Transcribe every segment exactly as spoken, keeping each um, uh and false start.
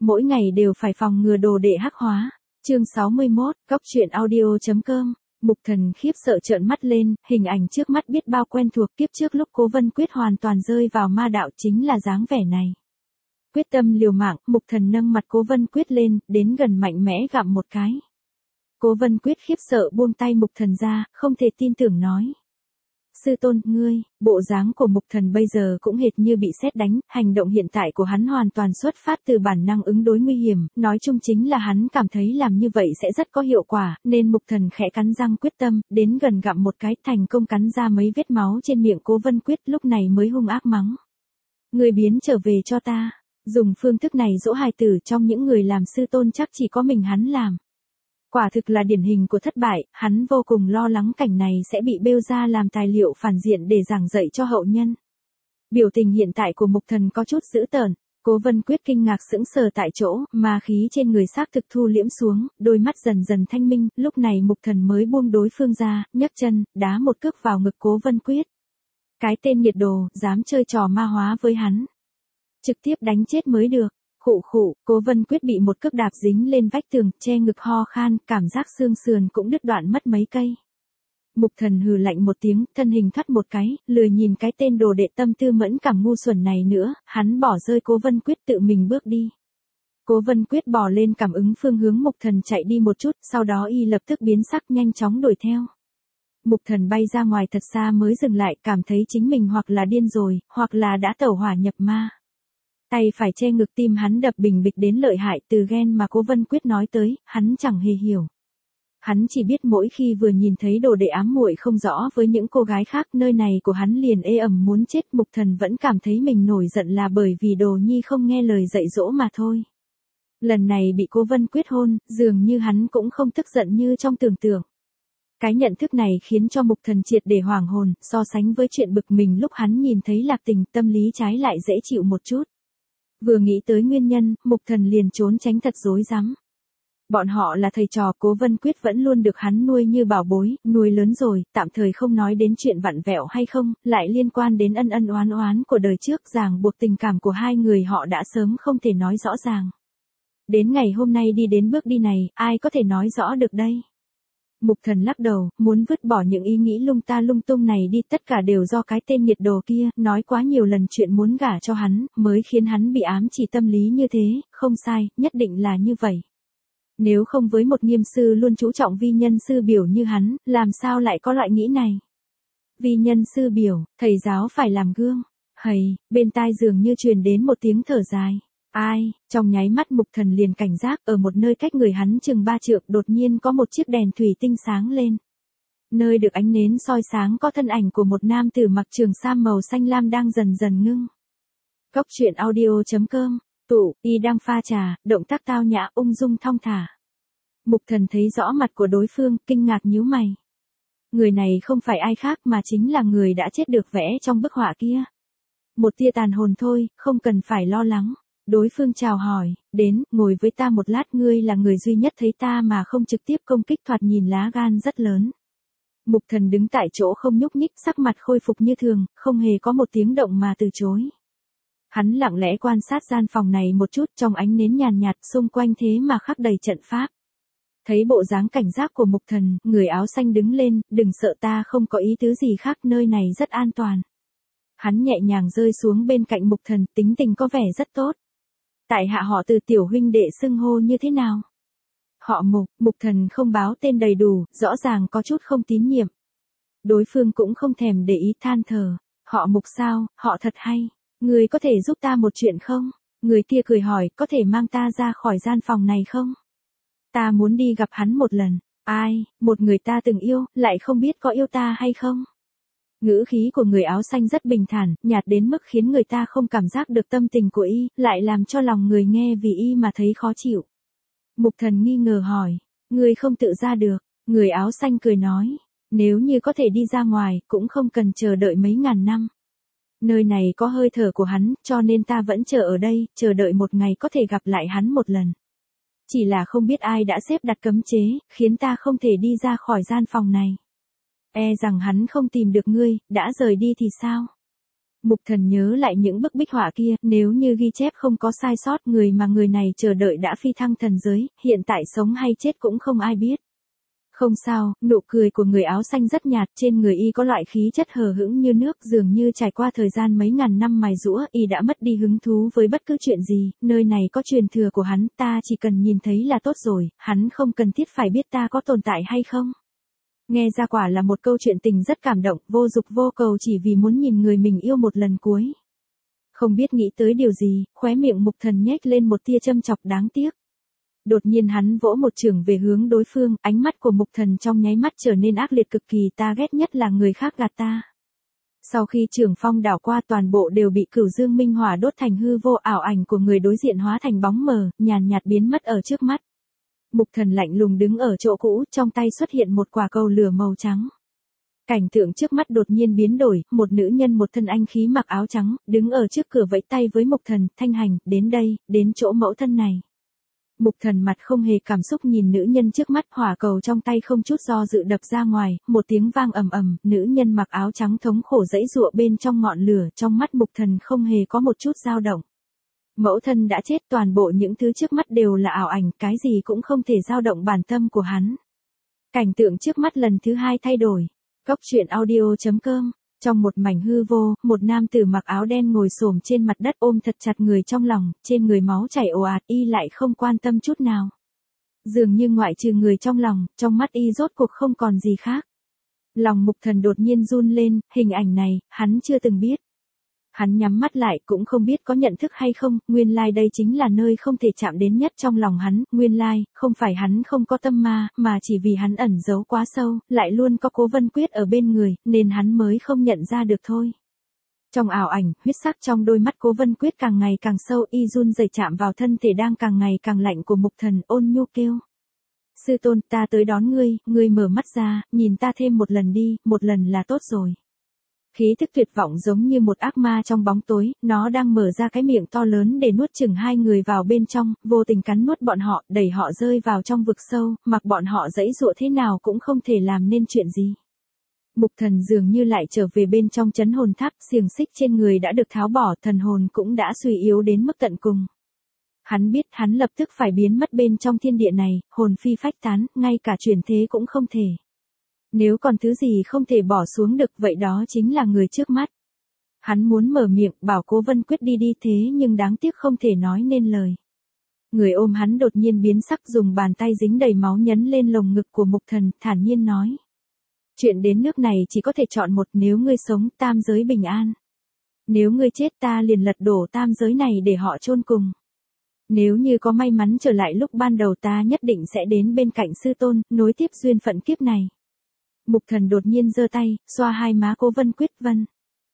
mỗi ngày đều phải phòng ngừa đồ đệ hắc hóa. Chương sáu mươi mốt, Góc truyện audio chấm com. Mục Thần khiếp sợ trợn mắt lên, hình ảnh trước mắt biết bao quen thuộc, kiếp trước lúc Cố Vân Quyết hoàn toàn rơi vào ma đạo chính là dáng vẻ này. Quyết tâm liều mạng, Mục Thần nâng mặt Cố Vân Quyết lên, đến gần mạnh mẽ gặm một cái. Cố Vân Quyết khiếp sợ buông tay Mục Thần ra, không thể tin tưởng nói. Sư tôn, ngươi, bộ dáng của Mục Thần bây giờ cũng hệt như bị sét đánh, hành động hiện tại của hắn hoàn toàn xuất phát từ bản năng ứng đối nguy hiểm, nói chung chính là hắn cảm thấy làm như vậy sẽ rất có hiệu quả, nên Mục Thần khẽ cắn răng quyết tâm, đến gần gặm một cái, thành công cắn ra mấy vết máu trên miệng Cố Vân Quyết, lúc này mới hung ác mắng. Ngươi biến trở về cho ta, dùng phương thức này dỗ hài tử, trong những người làm sư tôn chắc chỉ có mình hắn làm. Quả thực là điển hình của thất bại, hắn vô cùng lo lắng cảnh này sẽ bị bêu ra làm tài liệu phản diện để giảng dạy cho hậu nhân. Biểu tình hiện tại của Mục Thần có chút dữ tợn, Cố Vân Quyết kinh ngạc sững sờ tại chỗ, ma khí trên người xác thực thu liễm xuống, đôi mắt dần dần thanh minh, lúc này Mục Thần mới buông đối phương ra, nhấc chân, đá một cước vào ngực Cố Vân Quyết. Cái tên nhiệt đồ, dám chơi trò ma hóa với hắn. Trực tiếp đánh chết mới được. Khụ khụ, Cố Vân Quyết bị một cước đạp dính lên vách tường, che ngực ho khan, cảm giác xương sườn cũng đứt đoạn mất mấy cây. Mục Thần hừ lạnh một tiếng, thân hình thoát một cái, lười nhìn cái tên đồ đệ tâm tư mẫn cảm ngu xuẩn này nữa, hắn bỏ rơi Cố Vân Quyết tự mình bước đi. Cố Vân Quyết bò lên cảm ứng phương hướng Mục Thần chạy đi một chút, sau đó y lập tức biến sắc nhanh chóng đuổi theo. Mục Thần bay ra ngoài thật xa mới dừng lại, cảm thấy chính mình hoặc là điên rồi, hoặc là đã tẩu hỏa nhập ma. Tay phải che ngực, tim hắn đập bình bịch đến lợi hại, từ ghen mà Cố Vân Quyết nói tới, hắn chẳng hề hiểu. Hắn chỉ biết mỗi khi vừa nhìn thấy đồ đệ ám muội không rõ với những cô gái khác, nơi này của hắn liền ê ẩm muốn chết. Mục Thần vẫn cảm thấy mình nổi giận là bởi vì đồ nhi không nghe lời dạy dỗ mà thôi. Lần này bị Cố Vân Quyết hôn, dường như hắn cũng không tức giận như trong tưởng tượng. Cái nhận thức này khiến cho Mục Thần triệt để hoảng hồn, so sánh với chuyện bực mình lúc hắn nhìn thấy Lạc Tình, tâm lý trái lại dễ chịu một chút. Vừa nghĩ tới nguyên nhân, Mục Thần liền trốn tránh thật rối rắm. Bọn họ là thầy trò, Cố Vân Quyết vẫn luôn được hắn nuôi như bảo bối, nuôi lớn rồi, tạm thời không nói đến chuyện vặn vẹo hay không, lại liên quan đến ân ân oán oán của đời trước, ràng buộc tình cảm của hai người họ đã sớm không thể nói rõ ràng. Đến ngày hôm nay đi đến bước đi này, ai có thể nói rõ được đây? Mục Thần lắc đầu, muốn vứt bỏ những ý nghĩ lung ta lung tung này đi, tất cả đều do cái tên nhiệt đồ kia, nói quá nhiều lần chuyện muốn gả cho hắn, mới khiến hắn bị ám chỉ tâm lý như thế, không sai, nhất định là như vậy. Nếu không với một nghiêm sư luôn chú trọng vi nhân sư biểu như hắn, làm sao lại có loại nghĩ này? Vi nhân sư biểu, thầy giáo phải làm gương. Hầy, bên tai dường như truyền đến một tiếng thở dài. Ai, trong nháy mắt Mục Thần liền cảnh giác, ở một nơi cách người hắn chừng ba trượng đột nhiên có một chiếc đèn thủy tinh sáng lên. Nơi được ánh nến soi sáng có thân ảnh của một nam tử mặc trường sam màu xanh lam đang dần dần ngưng. Góc truyện audio chấm com, tụ, y đang pha trà, động tác tao nhã ung dung thong thả. Mục Thần thấy rõ mặt của đối phương, kinh ngạc nhíu mày. Người này không phải ai khác mà chính là người đã chết được vẽ trong bức họa kia. Một tia tàn hồn thôi, không cần phải lo lắng. Đối phương chào hỏi, đến, ngồi với ta một lát, ngươi là người duy nhất thấy ta mà không trực tiếp công kích, thoạt nhìn lá gan rất lớn. Mục Thần đứng tại chỗ không nhúc nhích, sắc mặt khôi phục như thường, không hề có một tiếng động mà từ chối. Hắn lặng lẽ quan sát gian phòng này một chút, trong ánh nến nhàn nhạt, xung quanh thế mà khắc đầy trận pháp. Thấy bộ dáng cảnh giác của Mục Thần, người áo xanh đứng lên, đừng sợ, ta không có ý tứ gì khác, nơi này rất an toàn. Hắn nhẹ nhàng rơi xuống bên cạnh Mục Thần, tính tình có vẻ rất tốt. Tại hạ họ Từ, tiểu huynh đệ xưng hô như thế nào? Họ Mục. Mục Thần không báo tên đầy đủ, rõ ràng có chút không tín nhiệm. Đối phương cũng không thèm để ý, than thở. Họ Mục sao, họ thật hay. Người có thể giúp ta một chuyện không? Người kia cười hỏi, có thể mang ta ra khỏi gian phòng này không? Ta muốn đi gặp hắn một lần. Ai, một người ta từng yêu, lại không biết có yêu ta hay không? Ngữ khí của người áo xanh rất bình thản, nhạt đến mức khiến người ta không cảm giác được tâm tình của y, lại làm cho lòng người nghe vì y mà thấy khó chịu. Mục Thần nghi ngờ hỏi, người không tự ra được? Người áo xanh cười nói, nếu như có thể đi ra ngoài, cũng không cần chờ đợi mấy ngàn năm. Nơi này có hơi thở của hắn, cho nên ta vẫn chờ ở đây, chờ đợi một ngày có thể gặp lại hắn một lần. Chỉ là không biết ai đã xếp đặt cấm chế, khiến ta không thể đi ra khỏi gian phòng này. E rằng hắn không tìm được ngươi, đã rời đi thì sao? Mục Thần nhớ lại những bức bích họa kia, nếu như ghi chép không có sai sót, người mà người này chờ đợi đã phi thăng thần giới, hiện tại sống hay chết cũng không ai biết. Không sao, nụ cười của người áo xanh rất nhạt, trên người y có loại khí chất hờ hững như nước, dường như trải qua thời gian mấy ngàn năm mài giũa, y đã mất đi hứng thú với bất cứ chuyện gì, nơi này có truyền thừa của hắn, ta chỉ cần nhìn thấy là tốt rồi, hắn không cần thiết phải biết ta có tồn tại hay không. Nghe ra quả là một câu chuyện tình rất cảm động, vô dục vô cầu chỉ vì muốn nhìn người mình yêu một lần cuối. Không biết nghĩ tới điều gì, khóe miệng Mục Thần nhếch lên một tia châm chọc đáng tiếc. Đột nhiên hắn vỗ một chưởng về hướng đối phương, ánh mắt của Mục Thần trong nháy mắt trở nên ác liệt cực kỳ, ta ghét nhất là người khác gạt ta. Sau khi chưởng phong đảo qua, toàn bộ đều bị Cửu Dương Minh Hỏa đốt thành hư vô, ảo ảnh của người đối diện hóa thành bóng mờ, nhàn nhạt biến mất ở trước mắt. Mục Thần lạnh lùng đứng ở chỗ cũ, trong tay xuất hiện một quả cầu lửa màu trắng. Cảnh tượng trước mắt đột nhiên biến đổi, một nữ nhân một thân anh khí mặc áo trắng, đứng ở trước cửa vẫy tay với Mục Thần, Thanh Hành, đến đây, đến chỗ mẫu thân này. Mục Thần mặt không hề cảm xúc nhìn nữ nhân trước mắt, hỏa cầu trong tay không chút do dự đập ra ngoài, một tiếng vang ầm ầm, nữ nhân mặc áo trắng thống khổ giãy giụa bên trong ngọn lửa, trong mắt Mục Thần không hề có một chút dao động. Mẫu thân đã chết, toàn bộ những thứ trước mắt đều là ảo ảnh, cái gì cũng không thể dao động bản tâm của hắn. Cảnh tượng trước mắt lần thứ hai thay đổi. Cốc truyện audio chấm com. Trong một mảnh hư vô, một nam tử mặc áo đen ngồi xổm trên mặt đất ôm thật chặt người trong lòng, trên người máu chảy ồ ạt, y lại không quan tâm chút nào. Dường như ngoại trừ người trong lòng, trong mắt y rốt cuộc không còn gì khác. Lòng Mục Thần đột nhiên run lên, hình ảnh này, hắn chưa từng biết. Hắn nhắm mắt lại cũng không biết có nhận thức hay không, nguyên lai đây chính là nơi không thể chạm đến nhất trong lòng hắn, nguyên lai, không phải hắn không có tâm ma, mà chỉ vì hắn ẩn giấu quá sâu, lại luôn có Cố Vân Quyết ở bên người, nên hắn mới không nhận ra được thôi. Trong ảo ảnh, huyết sắc trong đôi mắt Cố Vân Quyết càng ngày càng sâu, y run rẩy chạm vào thân thể đang càng ngày càng lạnh của Mục Thần, ôn nhu kêu. Sư tôn, ta tới đón ngươi, ngươi mở mắt ra, nhìn ta thêm một lần đi, một lần là tốt rồi. Khí thức tuyệt vọng giống như một ác ma trong bóng tối, nó đang mở ra cái miệng to lớn để nuốt chửng hai người vào bên trong, vô tình cắn nuốt bọn họ, đẩy họ rơi vào trong vực sâu, mặc bọn họ giãy giụa thế nào cũng không thể làm nên chuyện gì. Mục Thần dường như lại trở về bên trong trấn hồn tháp, xiềng xích trên người đã được tháo bỏ, thần hồn cũng đã suy yếu đến mức tận cùng. Hắn biết hắn lập tức phải biến mất bên trong thiên địa này, hồn phi phách tán, ngay cả chuyển thế cũng không thể. Nếu còn thứ gì không thể bỏ xuống được, vậy đó chính là người trước mắt. Hắn muốn mở miệng bảo Cố Vân Quyết đi đi, thế nhưng đáng tiếc không thể nói nên lời. Người ôm hắn đột nhiên biến sắc, dùng bàn tay dính đầy máu nhấn lên lồng ngực của Mục Thần, thản nhiên nói. Chuyện đến nước này chỉ có thể chọn một, nếu ngươi sống, tam giới bình an. Nếu ngươi chết, ta liền lật đổ tam giới này để họ chôn cùng. Nếu như có may mắn trở lại lúc ban đầu, ta nhất định sẽ đến bên cạnh sư tôn, nối tiếp duyên phận kiếp này. Mục Thần đột nhiên giơ tay, xoa hai má Cố Vân Quyết, vân.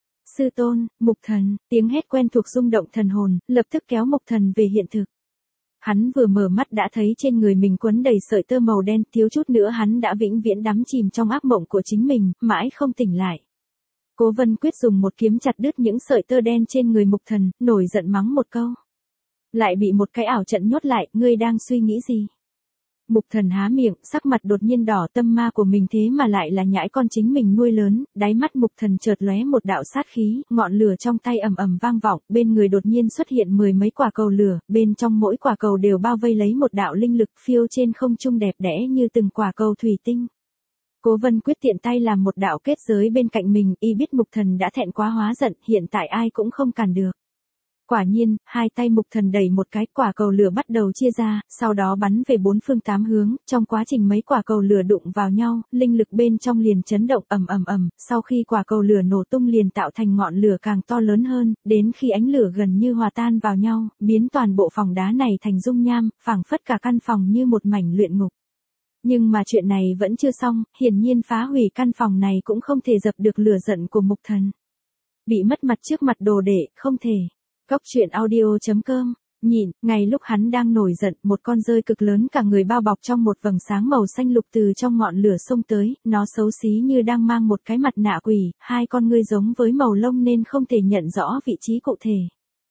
Sư tôn, Mục Thần, tiếng hét quen thuộc rung động thần hồn, lập tức kéo Mục Thần về hiện thực. Hắn vừa mở mắt đã thấy trên người mình quấn đầy sợi tơ màu đen, thiếu chút nữa hắn đã vĩnh viễn đắm chìm trong ác mộng của chính mình, mãi không tỉnh lại. Cố Vân Quyết dùng một kiếm chặt đứt những sợi tơ đen trên người Mục Thần, nổi giận mắng một câu. Lại bị một cái ảo trận nhốt lại, ngươi đang suy nghĩ gì? Mục Thần há miệng, sắc mặt đột nhiên đỏ, tâm ma của mình thế mà lại là nhãi con chính mình nuôi lớn, đáy mắt Mục Thần chợt lóe một đạo sát khí, ngọn lửa trong tay ầm ầm vang vọng, bên người đột nhiên xuất hiện mười mấy quả cầu lửa, bên trong mỗi quả cầu đều bao vây lấy một đạo linh lực phiêu trên không trung đẹp đẽ như từng quả cầu thủy tinh. Cố Vân Quyết tiện tay làm một đạo kết giới bên cạnh mình, y biết Mục Thần đã thẹn quá hóa giận, hiện tại ai cũng không cản được. Quả nhiên, hai tay Mục Thần đẩy một cái, quả cầu lửa bắt đầu chia ra, sau đó bắn về bốn phương tám hướng, trong quá trình mấy quả cầu lửa đụng vào nhau, linh lực bên trong liền chấn động ầm ầm ầm, sau khi quả cầu lửa nổ tung liền tạo thành ngọn lửa càng to lớn hơn, đến khi ánh lửa gần như hòa tan vào nhau, biến toàn bộ phòng đá này thành dung nham, phảng phất cả căn phòng như một mảnh luyện ngục. Nhưng mà chuyện này vẫn chưa xong, hiển nhiên phá hủy căn phòng này cũng không thể dập được lửa giận của Mục Thần. Bị mất mặt trước mặt đồ đệ, không thể. Cốc truyện audio chấm com. Nhìn, ngay lúc hắn đang nổi giận, một con dơi cực lớn cả người bao bọc trong một vầng sáng màu xanh lục từ trong ngọn lửa xông tới, nó xấu xí như đang mang một cái mặt nạ quỷ, hai con ngươi giống với màu lông nên không thể nhận rõ vị trí cụ thể.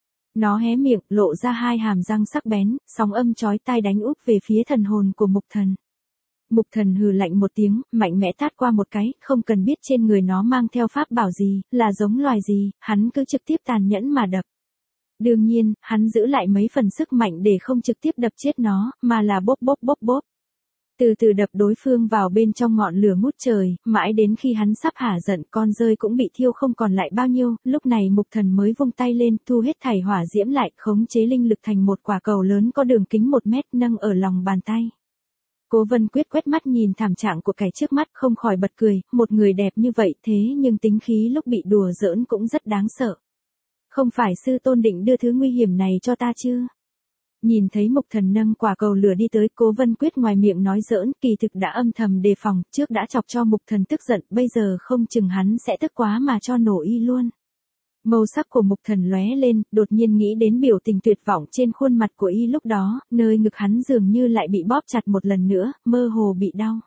Nó hé miệng, lộ ra hai hàm răng sắc bén, sóng âm chói tai đánh úp về phía thần hồn của Mục Thần. Mục Thần hừ lạnh một tiếng, mạnh mẽ tát qua một cái, không cần biết trên người nó mang theo pháp bảo gì, là giống loài gì, hắn cứ trực tiếp tàn nhẫn mà đập. Đương nhiên, hắn giữ lại mấy phần sức mạnh để không trực tiếp đập chết nó, mà là bốp bốp bốp bốp. Từ từ đập đối phương vào bên trong ngọn lửa ngút trời, mãi đến khi hắn sắp hả giận, con rơi cũng bị thiêu không còn lại bao nhiêu, lúc này Mục Thần mới vung tay lên, thu hết thảy hỏa diễm lại, khống chế linh lực thành một quả cầu lớn có đường kính một mét nâng ở lòng bàn tay. Cố Vân Quyết quét mắt nhìn thảm trạng của kẻ trước mắt, không khỏi bật cười, một người đẹp như vậy thế nhưng tính khí lúc bị đùa giỡn cũng rất đáng sợ. Không phải sư tôn định đưa thứ nguy hiểm này cho ta chứ? Nhìn thấy Mục Thần nâng quả cầu lửa đi tới, Cố Vân Quyết ngoài miệng nói giỡn, kỳ thực đã âm thầm đề phòng, trước đã chọc cho Mục Thần tức giận, bây giờ không chừng hắn sẽ tức quá mà cho nổ y luôn. Màu sắc của Mục Thần lóe lên, đột nhiên nghĩ đến biểu tình tuyệt vọng trên khuôn mặt của y lúc đó, nơi ngực hắn dường như lại bị bóp chặt một lần nữa, mơ hồ bị đau.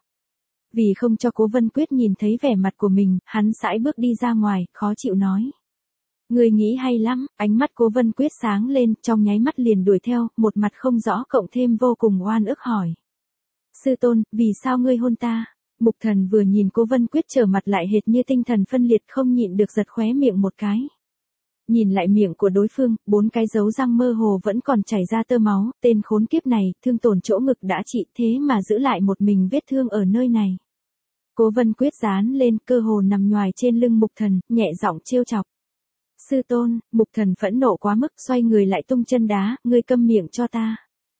Vì không cho Cố Vân Quyết nhìn thấy vẻ mặt của mình, hắn sải bước đi ra ngoài, khó chịu nói. Người nghĩ hay lắm, ánh mắt Cố Vân Quyết sáng lên, trong nháy mắt liền đuổi theo, một mặt không rõ cộng thêm vô cùng oan ức hỏi. Sư tôn, vì sao ngươi hôn ta? Mục Thần vừa nhìn Cố Vân Quyết trở mặt lại hệt như tinh thần phân liệt, không nhịn được giật khóe miệng một cái. Nhìn lại miệng của đối phương, bốn cái dấu răng mơ hồ vẫn còn chảy ra tơ máu, tên khốn kiếp này, thương tổn chỗ ngực đã trị thế mà giữ lại một mình vết thương ở nơi này. Cố Vân Quyết dán lên, cơ hồ nằm nhoài trên lưng Mục Thần, nhẹ giọng trêu chọc. Sư tôn, Mục Thần phẫn nộ quá mức, xoay người lại tung chân đá, ngươi câm miệng cho ta.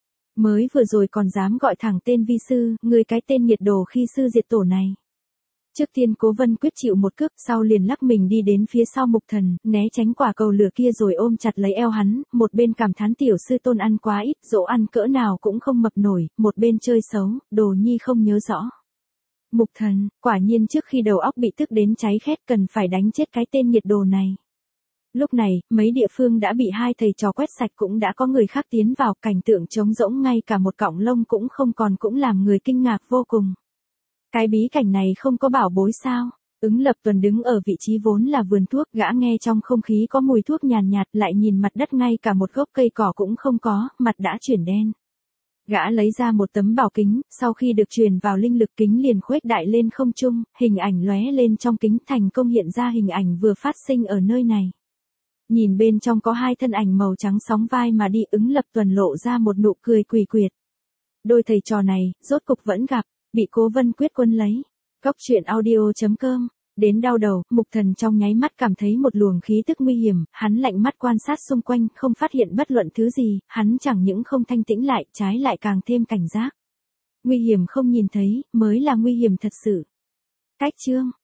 Mới vừa rồi còn dám gọi thẳng tên vi sư, ngươi cái tên nhiệt đồ khi sư diệt tổ này. Trước tiên Cố Vân Quyết chịu một cước, sau liền lắc mình đi đến phía sau Mục Thần, né tránh quả cầu lửa kia rồi ôm chặt lấy eo hắn, một bên cảm thán tiểu sư tôn ăn quá ít, dỗ ăn cỡ nào cũng không mập nổi, một bên chơi xấu, đồ nhi không nhớ rõ. Mục Thần, quả nhiên trước khi đầu óc bị tức đến cháy khét cần phải đánh chết cái tên nhiệt đồ này. Lúc này, mấy địa phương đã bị hai thầy trò quét sạch, cũng đã có người khác tiến vào, cảnh tượng trống rỗng ngay cả một cọng lông cũng không còn, cũng làm người kinh ngạc vô cùng. Cái bí cảnh này không có bảo bối sao? Ứng Lập Tuần đứng ở vị trí vốn là vườn thuốc, gã nghe trong không khí có mùi thuốc nhàn nhạt, lại nhìn mặt đất ngay cả một gốc cây cỏ cũng không có, mặt đã chuyển đen. Gã lấy ra một tấm bảo kính, sau khi được truyền vào linh lực kính liền khuếch đại lên không trung, hình ảnh lóe lên trong kính, thành công hiện ra hình ảnh vừa phát sinh ở nơi này. Nhìn bên trong có hai thân ảnh màu trắng sóng vai mà đi, Ứng Lập Tuần lộ ra một nụ cười quỷ quyệt. Đôi thầy trò này, rốt cục vẫn gặp, bị Cố Vân Quyết quân lấy. Cốc truyện audio chấm com. Đến đau đầu, Mục Thần trong nháy mắt cảm thấy một luồng khí tức nguy hiểm, hắn lạnh mắt quan sát xung quanh, không phát hiện bất luận thứ gì, hắn chẳng những không thanh tĩnh lại, trái lại càng thêm cảnh giác. Nguy hiểm không nhìn thấy, mới là nguy hiểm thật sự. Cách chương.